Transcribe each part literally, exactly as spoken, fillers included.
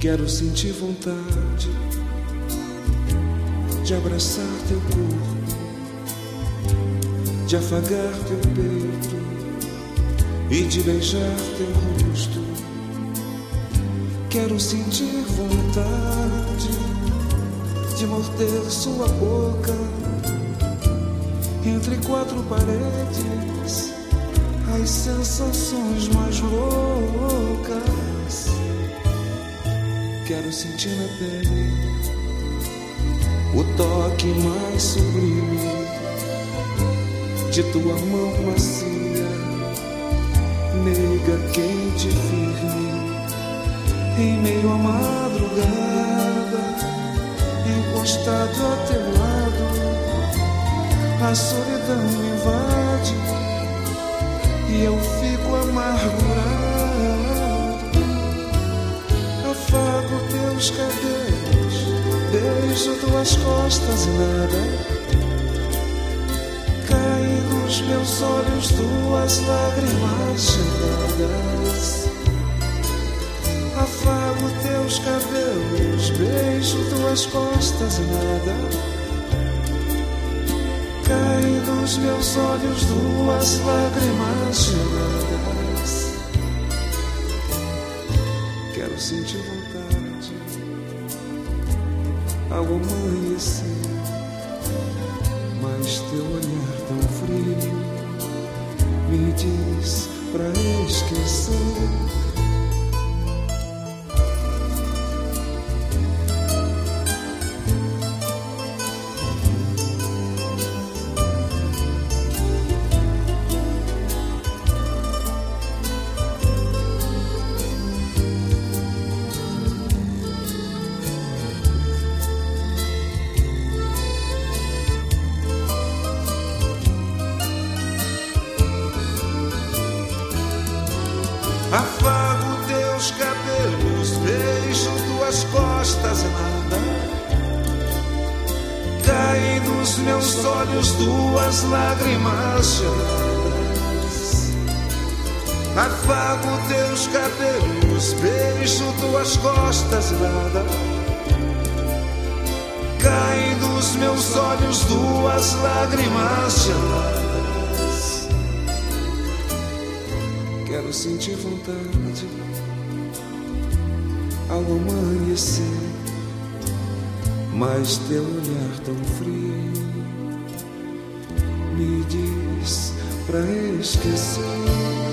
Quero sentir vontade de abraçar teu corpo, de afagar teu peito e de beijar teu rosto. Quero sentir vontade de morder sua boca entre quatro paredes, as sensações mais loucas. Quero sentir na pele o toque mais sublime de tua mão macia, meiga, quente e firme, em meio à madrugada, encostado a teu lado. A solidão me invade e eu fico amargurado. Afago teus cabelos, beijo tuas costas e nada. Caem nos meus olhos tuas lágrimas geladas. Afago teus cabelos, beijo tuas costas e nada. Caem nos meus olhos duas lágrimas geladas. Quero sentir vontade ao amanhecer, mas teu olhar tão frio me diz pra esquecer. Afago teus cabelos, beijo tuas costas e nada. Caem nos meus olhos duas lágrimas geladas. Afago teus cabelos, beijo tuas costas e nada. Caem nos meus olhos duas lágrimas geladas. Quero sentir vontade ao amanhecer, mas teu olhar tão frio me diz pra esquecer.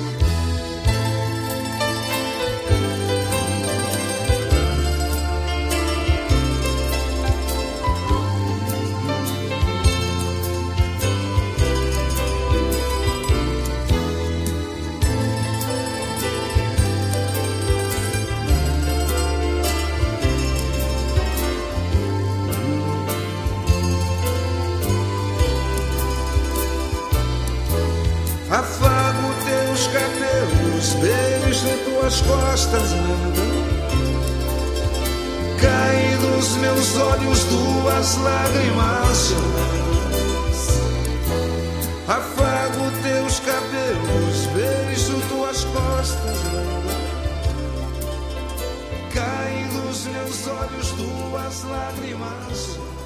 Afago teus cabelos, beijo tuas costas, nada. Caem nos meus olhos duas lágrimas geladas. Afago teus cabelos, beijo tuas costas, nada. Caem nos meus olhos duas lágrimas geladas.